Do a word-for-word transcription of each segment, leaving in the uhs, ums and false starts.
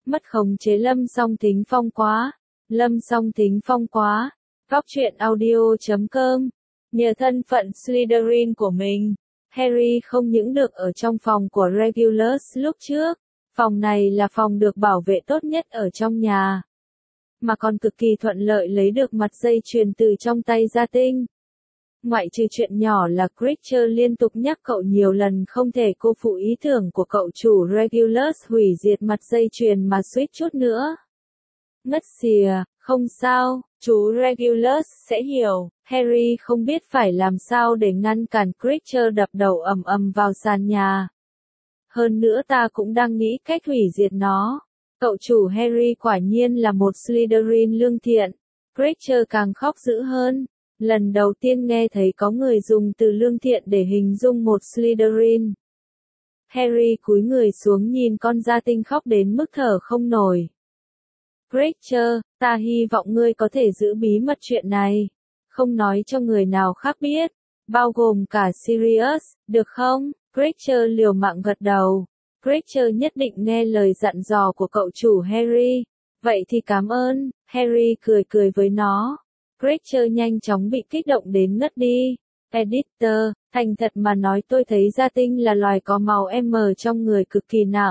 Mất khống chế Lâm Song Thính Phong quá. Lâm Song Thính Phong quá. Góc truyện audio chấm com. Nhờ thân phận Slytherin của mình, Harry không những được ở trong phòng của Regulus lúc trước, phòng này là phòng được bảo vệ tốt nhất ở trong nhà, mà còn cực kỳ thuận lợi lấy được mặt dây chuyền từ trong tay Gia Tinh. Ngoại trừ chuyện nhỏ là Creature liên tục nhắc cậu nhiều lần không thể cô phụ ý tưởng của cậu chủ Regulus hủy diệt mặt dây chuyền mà suýt chút nữa ngất xỉa. Không sao, chú Regulus sẽ hiểu. Harry không biết phải làm sao để ngăn cản Creature đập đầu ầm ầm vào sàn nhà. Hơn nữa ta cũng đang nghĩ cách hủy diệt nó. Cậu chủ Harry quả nhiên là một Slytherin lương thiện. Creature càng khóc dữ hơn. Lần đầu tiên nghe thấy có người dùng từ lương thiện để hình dung một Slytherin. Harry cúi người xuống nhìn con Gia Tinh khóc đến mức thở không nổi. Creature, ta hy vọng ngươi có thể giữ bí mật chuyện này. Không nói cho người nào khác biết. Bao gồm cả Sirius, được không? Creature liều mạng gật đầu. Creature nhất định nghe lời dặn dò của cậu chủ Harry. Vậy thì cảm ơn. Harry cười cười với nó. Creature nhanh chóng bị kích động đến ngất đi. Editor, thành thật mà nói tôi thấy Gia Tinh là loài có màu M trong người cực kỳ nặng.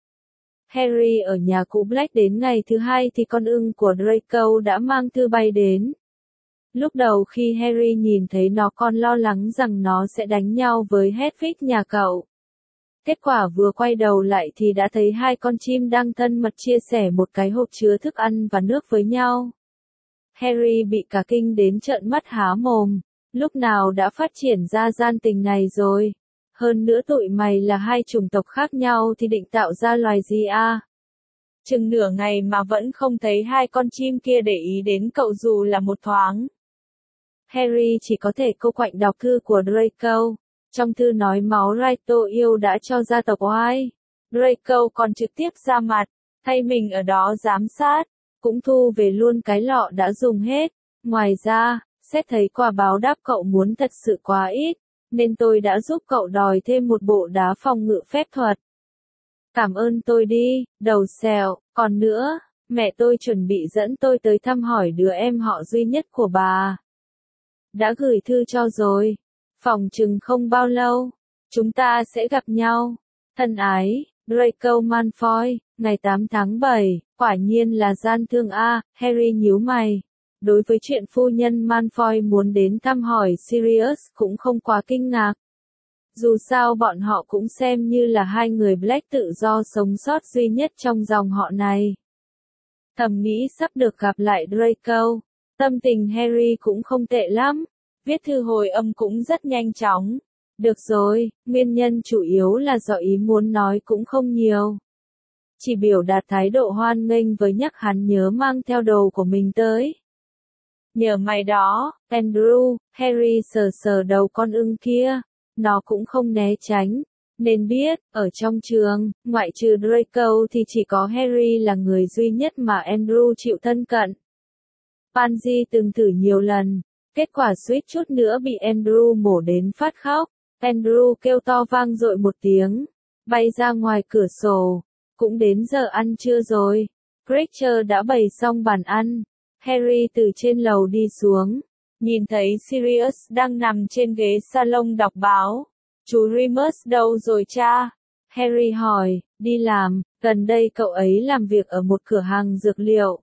Harry ở nhà cụ Black đến ngày thứ hai thì con ưng của Draco đã mang thư bay đến. Lúc đầu khi Harry nhìn thấy nó còn lo lắng rằng nó sẽ đánh nhau với Hedwig nhà cậu. Kết quả vừa quay đầu lại thì đã thấy hai con chim đang thân mật chia sẻ một cái hộp chứa thức ăn và nước với nhau. Harry bị cả kinh đến trợn mắt há mồm, lúc nào đã phát triển ra gian tình này rồi. Hơn nữa tụi mày là hai chủng tộc khác nhau thì định tạo ra loài gì à? Chừng nửa ngày mà vẫn không thấy hai con chim kia để ý đến cậu dù là một thoáng. Harry chỉ có thể cô quạnh đọc thư của Draco. Trong thư nói máu Raito yêu đã cho gia tộc oai. Draco còn trực tiếp ra mặt, thay mình ở đó giám sát, cũng thu về luôn cái lọ đã dùng hết. Ngoài ra, xét thấy quà báo đáp cậu muốn thật sự quá ít, nên tôi đã giúp cậu đòi thêm một bộ đá phòng ngự phép thuật. Cảm ơn tôi đi, đầu xèo. Còn nữa, mẹ tôi chuẩn bị dẫn tôi tới thăm hỏi đứa em họ duy nhất của bà. Đã gửi thư cho rồi. Phòng chừng không bao lâu, chúng ta sẽ gặp nhau. Thân ái, Draco Malfoy. Ngày tám tháng bảy, quả nhiên là gian thương a. Harry nhíu mày. Đối với chuyện phu nhân Malfoy muốn đến thăm hỏi Sirius cũng không quá kinh ngạc. Dù sao bọn họ cũng xem như là hai người Black tự do sống sót duy nhất trong dòng họ này. Thầm nghĩ sắp được gặp lại Draco. Tâm tình Harry cũng không tệ lắm. Viết thư hồi âm cũng rất nhanh chóng. Được rồi, nguyên nhân chủ yếu là do ý muốn nói cũng không nhiều. Chỉ biểu đạt thái độ hoan nghênh với nhắc hắn nhớ mang theo đồ của mình tới. Nhờ mày đó, Andrew. Harry sờ sờ đầu con ưng kia. Nó cũng không né tránh. Nên biết, ở trong trường, ngoại trừ Draco thì chỉ có Harry là người duy nhất mà Andrew chịu thân cận. Pansy từng thử nhiều lần. Kết quả suýt chút nữa bị Andrew mổ đến phát khóc. Andrew kêu to vang dội một tiếng. Bay ra ngoài cửa sổ. Cũng đến giờ ăn trưa rồi. Creature đã bày xong bàn ăn. Harry từ trên lầu đi xuống. Nhìn thấy Sirius đang nằm trên ghế salon đọc báo. Chú Remus đâu rồi cha? Harry hỏi, đi làm, gần đây cậu ấy làm việc ở một cửa hàng dược liệu.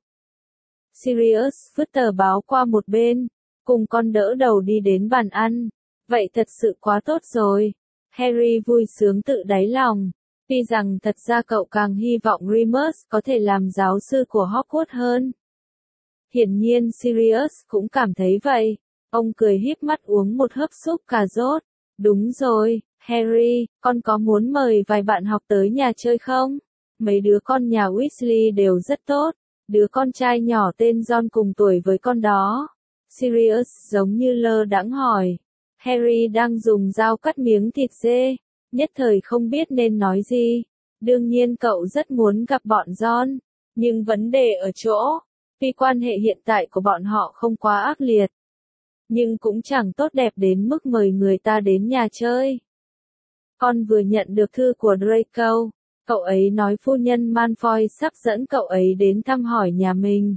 Sirius vứt tờ báo qua một bên, cùng con đỡ đầu đi đến bàn ăn. Vậy thật sự quá tốt rồi. Harry vui sướng tự đáy lòng. Tuy rằng thật ra cậu càng hy vọng Remus có thể làm giáo sư của Hogwarts hơn. Hiển nhiên Sirius cũng cảm thấy vậy. Ông cười híp mắt uống một hớp súp cà rốt. Đúng rồi, Harry, con có muốn mời vài bạn học tới nhà chơi không? Mấy đứa con nhà Weasley đều rất tốt. Đứa con trai nhỏ tên John cùng tuổi với con đó. Sirius giống như lơ đãng hỏi. Harry đang dùng dao cắt miếng thịt dê. Nhất thời không biết nên nói gì. Đương nhiên cậu rất muốn gặp bọn John. Nhưng vấn đề ở chỗ, tuy quan hệ hiện tại của bọn họ không quá ác liệt, nhưng cũng chẳng tốt đẹp đến mức mời người ta đến nhà chơi. Con vừa nhận được thư của Draco. Cậu ấy nói phu nhân Malfoy sắp dẫn cậu ấy đến thăm hỏi nhà mình.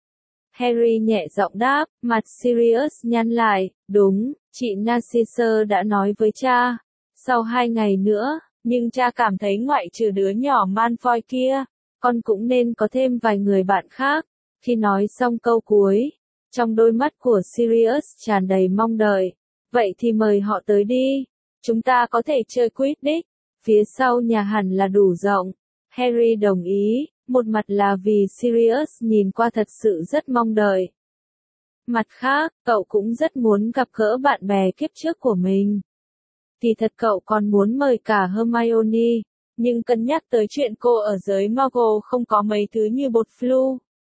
Harry nhẹ giọng đáp, mặt Sirius nhăn lại, đúng, chị Narcissa đã nói với cha. Sau hai ngày nữa, nhưng cha cảm thấy ngoại trừ đứa nhỏ Malfoy kia, con cũng nên có thêm vài người bạn khác. Khi nói xong câu cuối, trong đôi mắt của Sirius tràn đầy mong đợi. Vậy thì mời họ tới đi. Chúng ta có thể chơi Quidditch. Phía sau nhà hẳn là đủ rộng. Harry đồng ý, một mặt là vì Sirius nhìn qua thật sự rất mong đợi. Mặt khác, cậu cũng rất muốn gặp gỡ bạn bè kiếp trước của mình. Thì thật cậu còn muốn mời cả Hermione, nhưng cân nhắc tới chuyện cô ở giới Muggle không có mấy thứ như bột flu.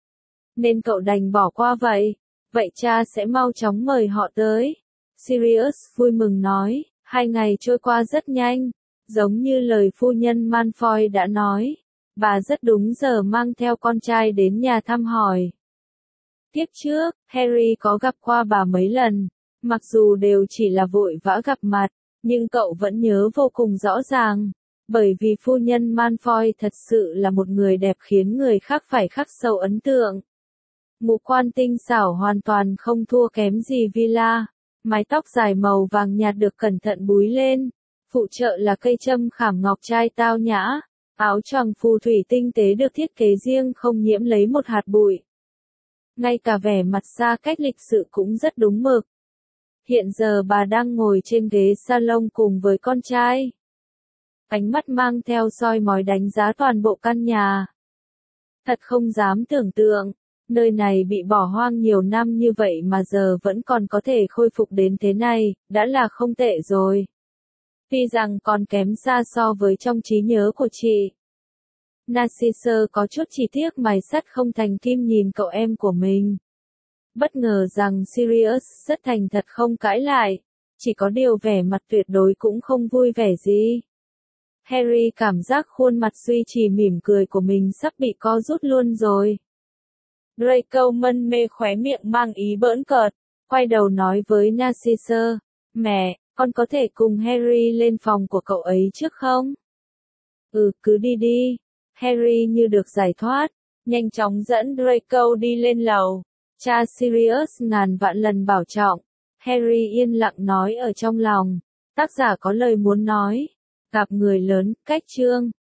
Nên cậu đành bỏ qua vậy. Vậy cha sẽ mau chóng mời họ tới. Sirius vui mừng nói, hai ngày trôi qua rất nhanh, giống như lời phu nhân Malfoy đã nói. Bà rất đúng giờ mang theo con trai đến nhà thăm hỏi. Tiếp trước, Harry có gặp qua bà mấy lần, mặc dù đều chỉ là vội vã gặp mặt, nhưng cậu vẫn nhớ vô cùng rõ ràng, bởi vì phu nhân Malfoy thật sự là một người đẹp khiến người khác phải khắc sâu ấn tượng. Ngũ quan tinh xảo hoàn toàn không thua kém gì Villa, mái tóc dài màu vàng nhạt được cẩn thận búi lên, phụ trợ là cây châm khảm ngọc trai tao nhã, áo choàng phù thủy tinh tế được thiết kế riêng không nhiễm lấy một hạt bụi. Ngay cả vẻ mặt xa cách lịch sự cũng rất đúng mực. Hiện giờ bà đang ngồi trên ghế salon cùng với con trai. Ánh mắt mang theo soi mói đánh giá toàn bộ căn nhà. Thật không dám tưởng tượng, nơi này bị bỏ hoang nhiều năm như vậy mà giờ vẫn còn có thể khôi phục đến thế này, đã là không tệ rồi. Tuy rằng còn kém xa so với trong trí nhớ của chị. Narcissa có chút chỉ tiếc mài sắt không thành kim nhìn cậu em của mình. Bất ngờ rằng Sirius rất thành thật không cãi lại, chỉ có điều vẻ mặt tuyệt đối cũng không vui vẻ gì. Harry cảm giác khuôn mặt duy trì mỉm cười của mình sắp bị co rút luôn rồi. Draco mân mê khóe miệng mang ý bỡn cợt, quay đầu nói với Narcissa, mẹ, con có thể cùng Harry lên phòng của cậu ấy trước không? Ừ, cứ đi đi. Harry như được giải thoát, nhanh chóng dẫn Draco đi lên lầu. Cha Sirius ngàn vạn lần bảo trọng. Harry yên lặng nói ở trong lòng. Tác giả có lời muốn nói. Gặp người lớn, cách chương.